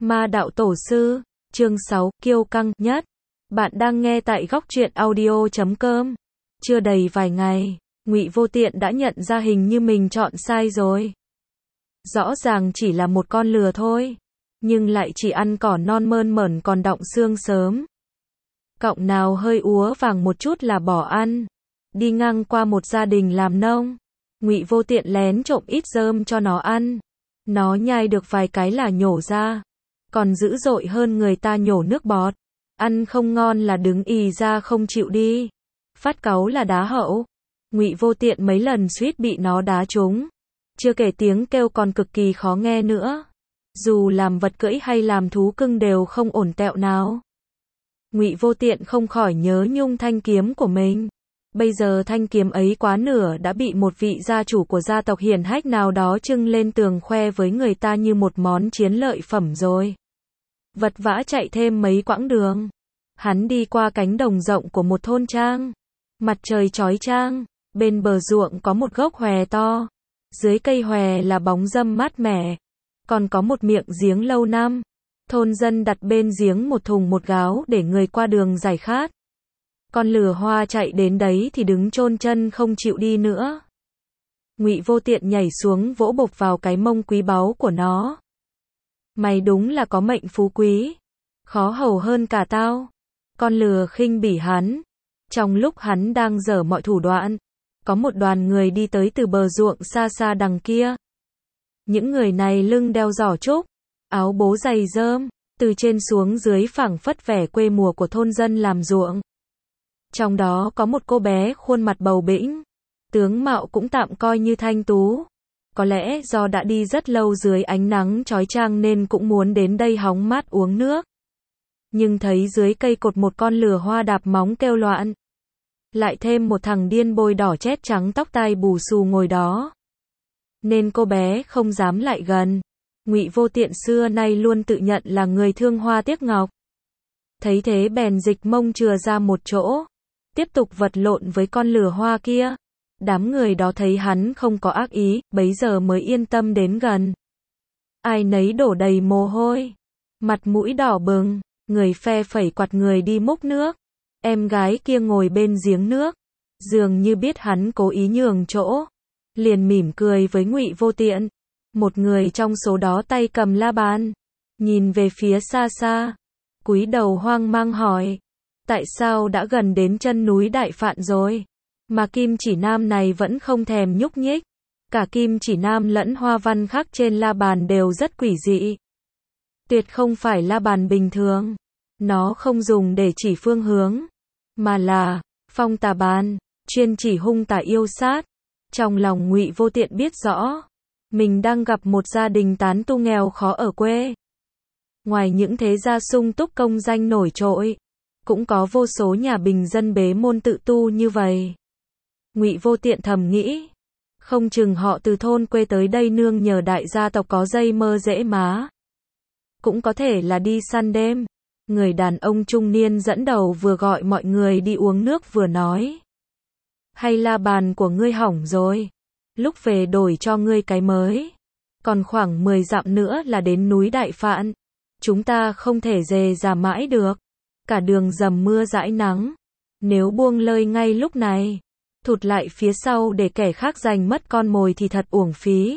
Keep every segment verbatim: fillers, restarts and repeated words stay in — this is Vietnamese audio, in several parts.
Ma đạo tổ sư, chương sáu, kiêu căng nhất. Bạn đang nghe tại góc truyện audio chấm com. Chưa đầy vài ngày, Ngụy Vô Tiện đã nhận ra hình như mình chọn sai rồi. Rõ ràng chỉ là một con lừa thôi, nhưng lại chỉ ăn cỏ non mơn mởn còn đọng xương sớm. Cọng nào hơi úa vàng một chút là bỏ ăn. Đi ngang qua một gia đình làm nông, Ngụy Vô Tiện lén trộm ít rơm cho nó ăn. Nó nhai được vài cái là nhổ ra, còn dữ dội hơn người ta nhổ nước bọt. Ăn không ngon là đứng ì ra không chịu đi. Phát cáu là đá hậu. Ngụy Vô Tiện mấy lần suýt bị nó đá trúng. Chưa kể tiếng kêu còn cực kỳ khó nghe nữa. Dù làm vật cưỡi hay làm thú cưng đều không ổn tẹo nào. Ngụy Vô Tiện không khỏi nhớ nhung thanh kiếm của mình. Bây giờ thanh kiếm ấy quá nửa đã bị một vị gia chủ của gia tộc hiển hách nào đó trưng lên tường khoe với người ta như một món chiến lợi phẩm rồi. Vật vã chạy thêm mấy quãng đường. Hắn đi qua cánh đồng rộng của một thôn trang. Mặt trời chói chang, bên bờ ruộng có một gốc hòe to. Dưới cây hòe là bóng râm mát mẻ. Còn có một miệng giếng lâu năm. Thôn dân đặt bên giếng một thùng một gáo để người qua đường giải khát. Con lừa hoa chạy đến đấy thì đứng chôn chân không chịu đi nữa. Ngụy Vô Tiện nhảy xuống vỗ bộp vào cái mông quý báu của nó. Mày đúng là có mệnh phú quý, khó hầu hơn cả tao. Con lừa khinh bỉ hắn. Trong lúc hắn đang giở mọi thủ đoạn, có một đoàn người đi tới từ bờ ruộng xa xa đằng kia. Những người này lưng đeo giỏ trúc, áo bố giày rơm, từ trên xuống dưới phảng phất vẻ quê mùa của thôn dân làm ruộng. Trong đó có một cô bé khuôn mặt bầu bĩnh, tướng mạo cũng tạm coi như thanh tú. Có lẽ do đã đi rất lâu dưới ánh nắng chói chang nên cũng muốn đến đây hóng mát uống nước. Nhưng thấy dưới cây cột một con lừa hoa đạp móng kêu loạn. Lại thêm một thằng điên bôi đỏ chét trắng tóc tai bù xù ngồi đó. Nên cô bé không dám lại gần. Ngụy Vô Tiện xưa nay luôn tự nhận là người thương hoa tiếc ngọc. Thấy thế bèn dịch mông chừa ra một chỗ. Tiếp tục vật lộn với con lừa hoa kia. Đám người đó thấy hắn không có ác ý, bấy giờ mới yên tâm đến gần. Ai nấy đổ đầy mồ hôi, mặt mũi đỏ bừng, người phe phẩy quạt người đi múc nước. Em gái kia ngồi bên giếng nước, dường như biết hắn cố ý nhường chỗ, liền mỉm cười với Ngụy Vô Tiện. Một người trong số đó tay cầm la bàn, nhìn về phía xa xa, cúi đầu hoang mang hỏi, tại sao đã gần đến chân núi Đại Phạn rồi, mà Kim Chỉ Nam này vẫn không thèm nhúc nhích. Cả Kim Chỉ Nam lẫn hoa văn khắc trên la bàn đều rất quỷ dị. Tuyệt không phải la bàn bình thường. Nó không dùng để chỉ phương hướng, mà là phong tà bàn, chuyên chỉ hung tà yêu sát. Trong lòng Ngụy Vô Tiện biết rõ, mình đang gặp một gia đình tán tu nghèo khó ở quê. Ngoài những thế gia sung túc công danh nổi trội, cũng có vô số nhà bình dân bế môn tự tu như vậy. Ngụy Vô Tiện thầm nghĩ, không chừng họ từ thôn quê tới đây nương nhờ đại gia tộc có dây mơ dễ má. Cũng có thể là đi săn đêm. Người đàn ông trung niên dẫn đầu vừa gọi mọi người đi uống nước vừa nói, hay la bàn của ngươi hỏng rồi, lúc về đổi cho ngươi cái mới. Còn khoảng mười dặm nữa là đến núi Đại Phạn. Chúng ta không thể dề dà mãi được. Cả đường dầm mưa dãi nắng. Nếu buông lơi ngay lúc này, thụt lại phía sau để kẻ khác giành mất con mồi thì thật uổng phí.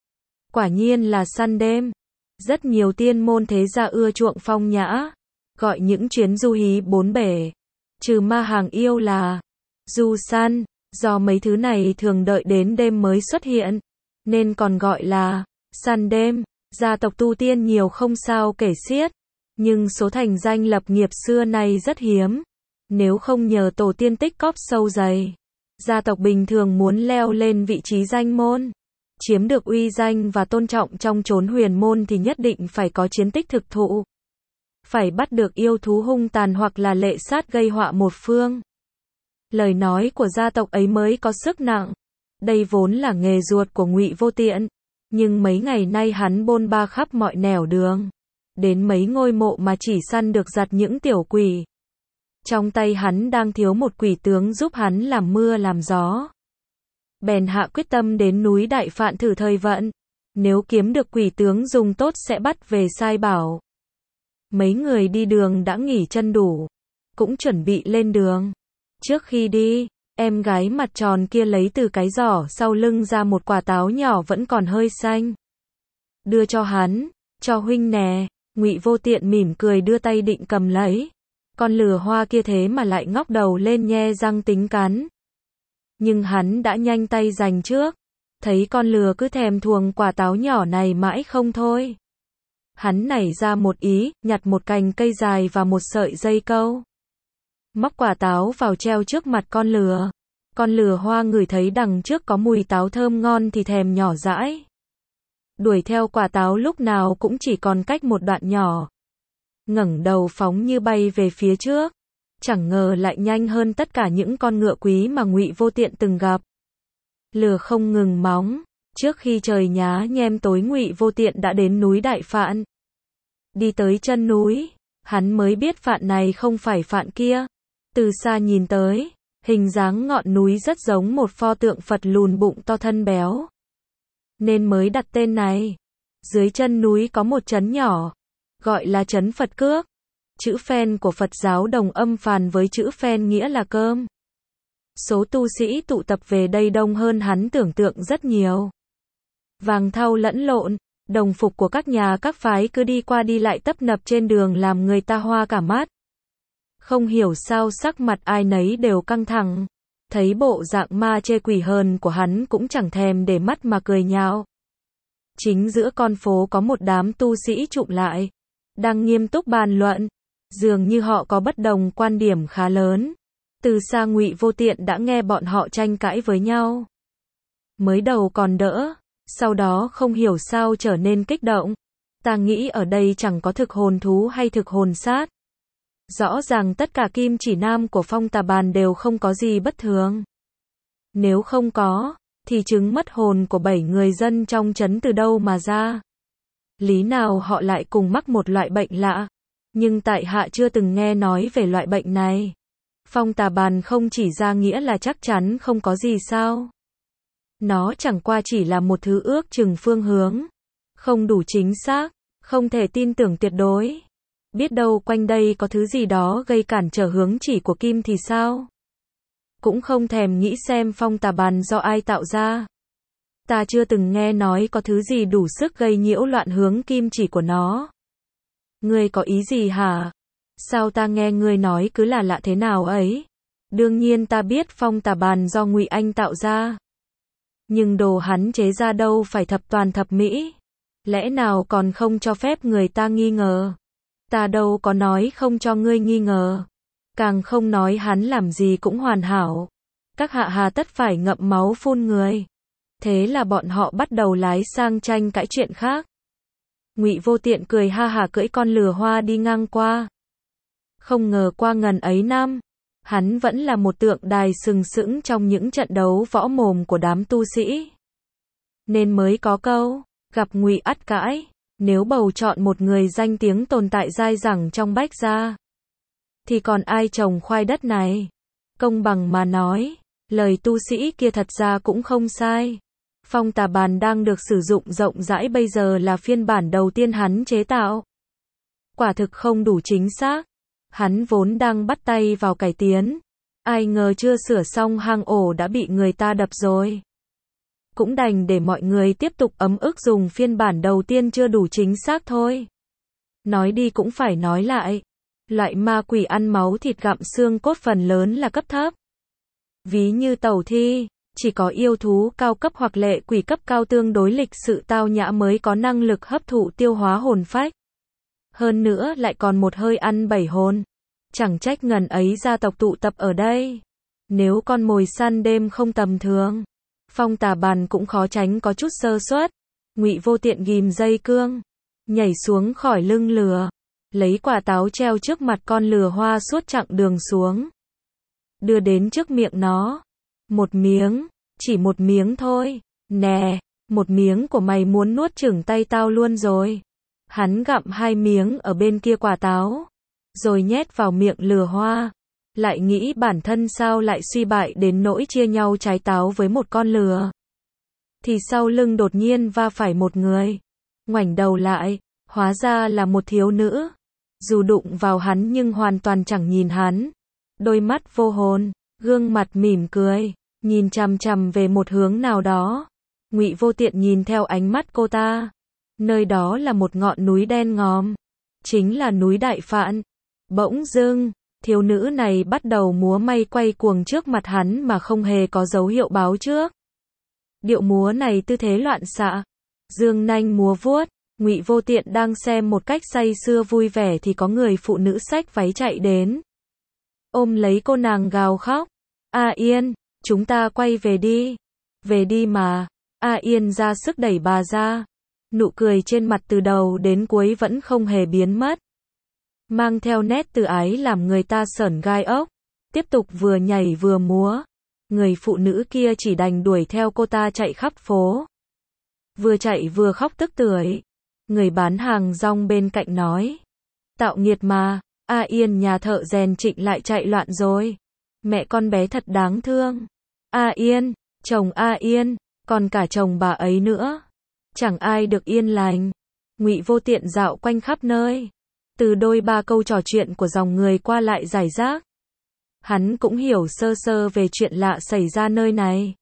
Quả nhiên là săn đêm. Rất nhiều tiên môn thế gia ưa chuộng phong nhã, gọi những chuyến du hí bốn bể, trừ ma hàng yêu là du săn. Do mấy thứ này thường đợi đến đêm mới xuất hiện, nên còn gọi là săn đêm. Gia tộc tu tiên nhiều không sao kể xiết, nhưng số thành danh lập nghiệp xưa nay rất hiếm. Nếu không nhờ tổ tiên tích cóp sâu dày, gia tộc bình thường muốn leo lên vị trí danh môn, chiếm được uy danh và tôn trọng trong chốn huyền môn thì nhất định phải có chiến tích thực thụ. Phải bắt được yêu thú hung tàn hoặc là lệ sát gây họa một phương. Lời nói của gia tộc ấy mới có sức nặng. Đây vốn là nghề ruột của Ngụy Vô Tiện, nhưng mấy ngày nay hắn bôn ba khắp mọi nẻo đường, đến mấy ngôi mộ mà chỉ săn được giặt những tiểu quỷ. Trong tay hắn đang thiếu một quỷ tướng giúp hắn làm mưa làm gió. Bèn hạ quyết tâm đến núi Đại Phạn thử thời vận. Nếu kiếm được quỷ tướng dùng tốt sẽ bắt về sai bảo. Mấy người đi đường đã nghỉ chân đủ, cũng chuẩn bị lên đường. Trước khi đi, em gái mặt tròn kia lấy từ cái giỏ sau lưng ra một quả táo nhỏ vẫn còn hơi xanh. Đưa cho hắn, cho huynh nè. Ngụy Vô Tiện mỉm cười đưa tay định cầm lấy. Con lừa hoa kia thế mà lại ngóc đầu lên nhe răng tính cắn. Nhưng hắn đã nhanh tay giành trước. Thấy con lừa cứ thèm thuồng quả táo nhỏ này mãi không thôi. Hắn nảy ra một ý, nhặt một cành cây dài và một sợi dây câu. Móc quả táo vào treo trước mặt con lừa. Con lừa hoa ngửi thấy đằng trước có mùi táo thơm ngon thì thèm nhỏ dãi. Đuổi theo quả táo lúc nào cũng chỉ còn cách một đoạn nhỏ. Ngẩng đầu phóng như bay về phía trước. Chẳng ngờ lại nhanh hơn tất cả những con ngựa quý mà Ngụy Vô Tiện từng gặp. Lừa không ngừng móng. Trước khi trời nhá nhem tối Ngụy Vô Tiện đã đến núi Đại Phạn. Đi tới chân núi, hắn mới biết Phạn này không phải Phạn kia. Từ xa nhìn tới, hình dáng ngọn núi rất giống một pho tượng Phật lùn bụng to thân béo. Nên mới đặt tên này. Dưới chân núi có một trấn nhỏ, gọi là trấn Phật Cước. Chữ Phen của Phật giáo Đồng Âm phàn với chữ Phen nghĩa là cơm. Số tu sĩ tụ tập về đây đông hơn hắn tưởng tượng rất nhiều. Vàng thau lẫn lộn, đồng phục của các nhà các phái cứ đi qua đi lại tấp nập trên đường làm người ta hoa cả mắt. Không hiểu sao sắc mặt ai nấy đều căng thẳng. Thấy bộ dạng ma chê quỷ hờn của hắn cũng chẳng thèm để mắt mà cười nhạo. Chính giữa con phố có một đám tu sĩ tụm lại, đang nghiêm túc bàn luận, dường như họ có bất đồng quan điểm khá lớn. Từ xa Ngụy Vô Tiện đã nghe bọn họ tranh cãi với nhau. Mới đầu còn đỡ, sau đó không hiểu sao trở nên kích động. Ta nghĩ ở đây chẳng có thực hồn thú hay thực hồn sát. Rõ ràng tất cả kim chỉ nam của Phong Tà Bàn đều không có gì bất thường. Nếu không có, thì chứng mất hồn của bảy người dân trong trấn từ đâu mà ra? Lý nào họ lại cùng mắc một loại bệnh lạ? Nhưng tại hạ chưa từng nghe nói về loại bệnh này. Phong Tà Bàn không chỉ ra nghĩa là chắc chắn không có gì sao? Nó chẳng qua chỉ là một thứ ước chừng phương hướng, không đủ chính xác, không thể tin tưởng tuyệt đối. Biết đâu quanh đây có thứ gì đó gây cản trở hướng chỉ của kim thì sao? Cũng không thèm nghĩ xem Phong Tà Bàn do ai tạo ra. Ta chưa từng nghe nói có thứ gì đủ sức gây nhiễu loạn hướng kim chỉ của nó. Ngươi có ý gì hả? Sao ta nghe ngươi nói cứ là lạ thế nào ấy? Đương nhiên ta biết Phong Tà Bàn do Ngụy Anh tạo ra. Nhưng đồ hắn chế ra đâu phải thập toàn thập mỹ. Lẽ nào còn không cho phép người ta nghi ngờ? Ta đâu có nói không cho ngươi nghi ngờ. Càng không nói hắn làm gì cũng hoàn hảo. Các hạ hà tất phải ngậm máu phun người. Thế là bọn họ bắt đầu lái sang tranh cãi chuyện khác. Ngụy Vô Tiện cười ha hả cưỡi con lừa hoa đi ngang qua. Không ngờ qua ngần ấy năm, hắn vẫn là một tượng đài sừng sững trong những trận đấu võ mồm của đám tu sĩ. Nên mới có câu, gặp Ngụy ắt cãi. Nếu bầu chọn một người danh tiếng tồn tại dai dẳng trong bách gia, thì còn ai trồng khoai đất này? Công bằng mà nói, lời tu sĩ kia thật ra cũng không sai. Phong Tà Bàn đang được sử dụng rộng rãi bây giờ là phiên bản đầu tiên hắn chế tạo. Quả thực không đủ chính xác. Hắn vốn đang bắt tay vào cải tiến. Ai ngờ chưa sửa xong hang ổ đã bị người ta đập rồi. Cũng đành để mọi người tiếp tục ấm ức dùng phiên bản đầu tiên chưa đủ chính xác thôi. Nói đi cũng phải nói lại. Loại ma quỷ ăn máu thịt gặm xương cốt phần lớn là cấp thấp. Ví như tẩu thi, chỉ có yêu thú cao cấp hoặc lệ quỷ cấp cao tương đối lịch sự tao nhã mới có năng lực hấp thụ tiêu hóa hồn phách. Hơn nữa lại còn một hơi ăn bảy hồn. Chẳng trách ngần ấy gia tộc tụ tập ở đây. Nếu con mồi săn đêm không tầm thường, Phong Tà Bàn cũng khó tránh có chút sơ suất. Ngụy Vô Tiện ghim dây cương, nhảy xuống khỏi lưng lừa, lấy quả táo treo trước mặt con lừa hoa suốt chặng đường xuống, đưa đến trước miệng nó. Một miếng, chỉ một miếng thôi. Nè, một miếng của mày muốn nuốt chửng tay tao luôn rồi. Hắn gặm hai miếng ở bên kia quả táo, rồi nhét vào miệng lừa hoa. Lại nghĩ bản thân sao lại suy bại đến nỗi chia nhau trái táo với một con lừa. Thì sau lưng đột nhiên va phải một người. Ngoảnh đầu lại, hóa ra là một thiếu nữ. Dù đụng vào hắn nhưng hoàn toàn chẳng nhìn hắn. Đôi mắt vô hồn, gương mặt mỉm cười, nhìn chằm chằm về một hướng nào đó. Ngụy Vô Tiện nhìn theo ánh mắt cô ta. Nơi đó là một ngọn núi đen ngòm, chính là núi Đại Phạn. Bỗng dưng, thiếu nữ này bắt đầu múa may quay cuồng trước mặt hắn mà không hề có dấu hiệu báo trước. Điệu múa này tư thế loạn xạ, dương nanh múa vuốt. Ngụy Vô Tiện đang xem một cách say sưa vui vẻ thì có người phụ nữ xách váy chạy đến, ôm lấy cô nàng gào khóc. A Yên, chúng ta quay về đi. Về đi mà. A Yên ra sức đẩy bà ra. Nụ cười trên mặt từ đầu đến cuối vẫn không hề biến mất, mang theo nét từ ái làm người ta sởn gai ốc. Tiếp tục vừa nhảy vừa múa. Người phụ nữ kia chỉ đành đuổi theo cô ta chạy khắp phố. Vừa chạy vừa khóc tức tưởi. Người bán hàng rong bên cạnh nói: Tạo nghiệt mà, A Yên nhà thợ rèn Trịnh lại chạy loạn rồi. Mẹ con bé thật đáng thương. A Yên, chồng A Yên, còn cả chồng bà ấy nữa. Chẳng ai được yên lành. Ngụy Vô Tiện dạo quanh khắp nơi. Từ đôi ba câu trò chuyện của dòng người qua lại rải rác, hắn cũng hiểu sơ sơ về chuyện lạ xảy ra nơi này.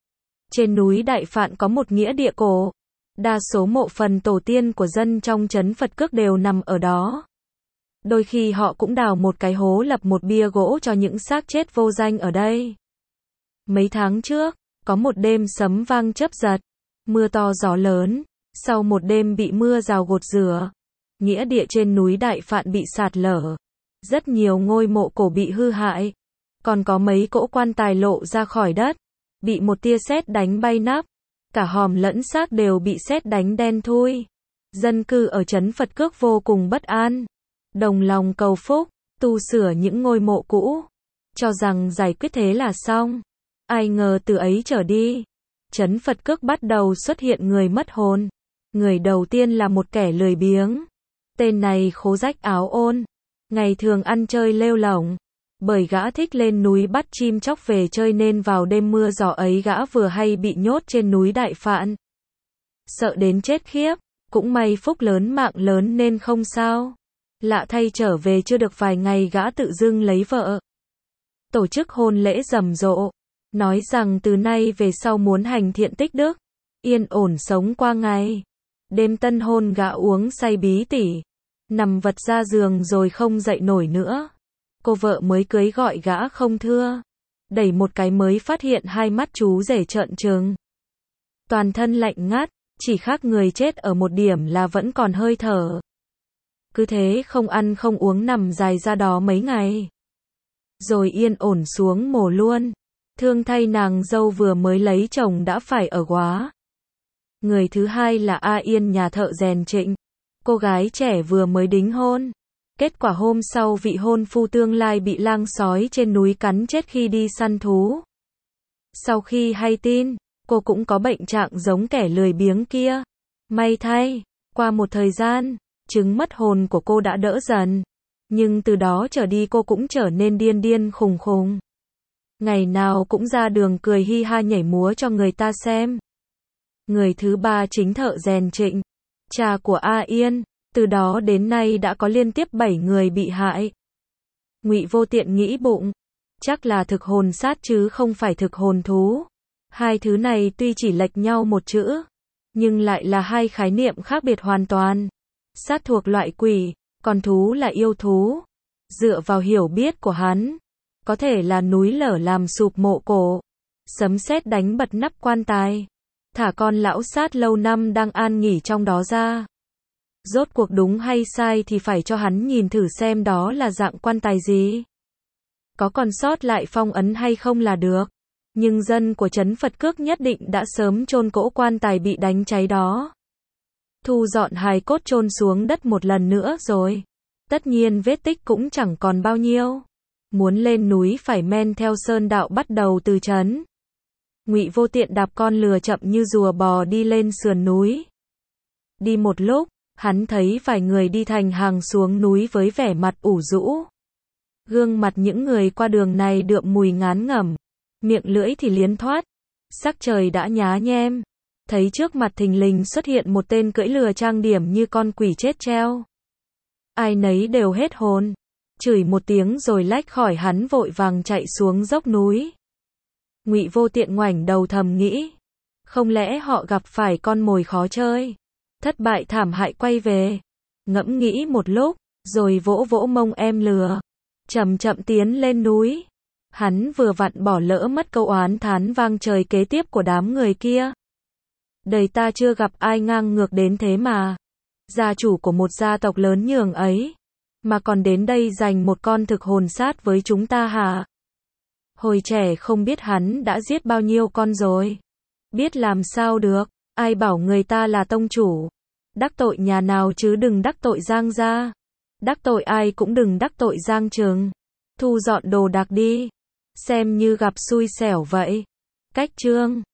Trên núi Đại Phạn có một nghĩa địa cổ. Đa số mộ phần tổ tiên của dân trong trấn Phật Cước đều nằm ở đó. Đôi khi họ cũng đào một cái hố lập một bia gỗ cho những xác chết vô danh ở đây. Mấy tháng trước, có một đêm sấm vang chớp giật, mưa to gió lớn. Sau một đêm bị mưa rào gột rửa, nghĩa địa trên núi Đại Phạn bị sạt lở. Rất nhiều ngôi mộ cổ bị hư hại. Còn có mấy cỗ quan tài lộ ra khỏi đất, bị một tia sét đánh bay nắp. Cả hòm lẫn xác đều bị sét đánh đen thui. Dân cư ở trấn Phật Cước vô cùng bất an, đồng lòng cầu phúc, tu sửa những ngôi mộ cũ, cho rằng giải quyết thế là xong. Ai ngờ từ ấy trở đi, trấn Phật Cước bắt đầu xuất hiện người mất hồn. Người đầu tiên là một kẻ lười biếng. Tên này khố rách áo ôn, ngày thường ăn chơi lêu lổng. Bởi gã thích lên núi bắt chim chóc về chơi nên vào đêm mưa gió ấy gã vừa hay bị nhốt trên núi Đại Phạn. Sợ đến chết khiếp, cũng may phúc lớn mạng lớn nên không sao. Lạ thay trở về chưa được vài ngày gã tự dưng lấy vợ. Tổ chức hôn lễ rầm rộ, nói rằng từ nay về sau muốn hành thiện tích đức, yên ổn sống qua ngày. Đêm tân hôn gã uống say bí tỉ, nằm vật ra giường rồi không dậy nổi nữa. Cô vợ mới cưới gọi gã không thưa. Đẩy một cái mới phát hiện hai mắt chú rể trợn trừng. Toàn thân lạnh ngắt, chỉ khác người chết ở một điểm là vẫn còn hơi thở. Cứ thế không ăn không uống nằm dài ra đó mấy ngày. Rồi yên ổn xuống mồ luôn. Thương thay nàng dâu vừa mới lấy chồng đã phải ở góa. Người thứ hai là A Yên nhà thợ rèn Trịnh. Cô gái trẻ vừa mới đính hôn. Kết quả hôm sau vị hôn phu tương lai bị lang sói trên núi cắn chết khi đi săn thú. Sau khi hay tin, cô cũng có bệnh trạng giống kẻ lười biếng kia. May thay, qua một thời gian, chứng mất hồn của cô đã đỡ dần. Nhưng từ đó trở đi cô cũng trở nên điên điên khùng khùng. Ngày nào cũng ra đường cười hi ha nhảy múa cho người ta xem. Người thứ ba chính thợ rèn Trịnh, cha của A Yên. Từ đó đến nay đã có liên tiếp bảy người bị hại. Ngụy Vô Tiện nghĩ bụng, chắc là thực hồn sát chứ không phải thực hồn thú. Hai thứ này tuy chỉ lệch nhau một chữ, nhưng lại là hai khái niệm khác biệt hoàn toàn. Sát thuộc loại quỷ, còn thú là yêu thú. Dựa vào hiểu biết của hắn, có thể là núi lở làm sụp mộ cổ, sấm sét đánh bật nắp quan tài, thả con lão sát lâu năm đang an nghỉ trong đó ra. Rốt cuộc đúng hay sai thì phải cho hắn nhìn thử xem đó là dạng quan tài gì. Có còn sót lại phong ấn hay không là được. Nhưng dân của trấn Phật Cước nhất định đã sớm chôn cỗ quan tài bị đánh cháy đó. Thu dọn hài cốt chôn xuống đất một lần nữa rồi. Tất nhiên vết tích cũng chẳng còn bao nhiêu. Muốn lên núi phải men theo sơn đạo bắt đầu từ trấn. Ngụy Vô Tiện đạp con lừa chậm như rùa bò đi lên sườn núi. Đi một lúc, hắn thấy vài người đi thành hàng xuống núi với vẻ mặt ủ rũ. Gương mặt những người qua đường này đượm mùi ngán ngẩm, miệng lưỡi thì liến thoát. Sắc trời đã nhá nhem, thấy trước mặt thình lình xuất hiện một tên cưỡi lừa trang điểm như con quỷ chết treo. ai nấy đều hết hồn. Chửi một tiếng rồi lách khỏi hắn vội vàng chạy xuống dốc núi. Ngụy Vô Tiện ngoảnh đầu thầm nghĩ, không lẽ họ gặp phải con mồi khó chơi, thất bại thảm hại quay về. Ngẫm nghĩ một lúc, rồi vỗ vỗ mông em lừa, chậm chậm tiến lên núi. Hắn vừa vặn bỏ lỡ mất câu oán thán vang trời kế tiếp của đám người kia. Đời ta chưa gặp ai ngang ngược đến thế mà. Gia chủ của một gia tộc lớn nhường ấy, mà còn đến đây giành một con thực hồn sát với chúng ta hả? Hồi trẻ không biết hắn đã giết bao nhiêu con rồi. Biết làm sao được, ai bảo người ta là tông chủ. Đắc tội nhà nào chứ đừng đắc tội Giang gia. Đắc tội ai cũng đừng đắc tội Giang Trừng. Thu dọn đồ đạc đi, xem như gặp xui xẻo vậy. Cách chương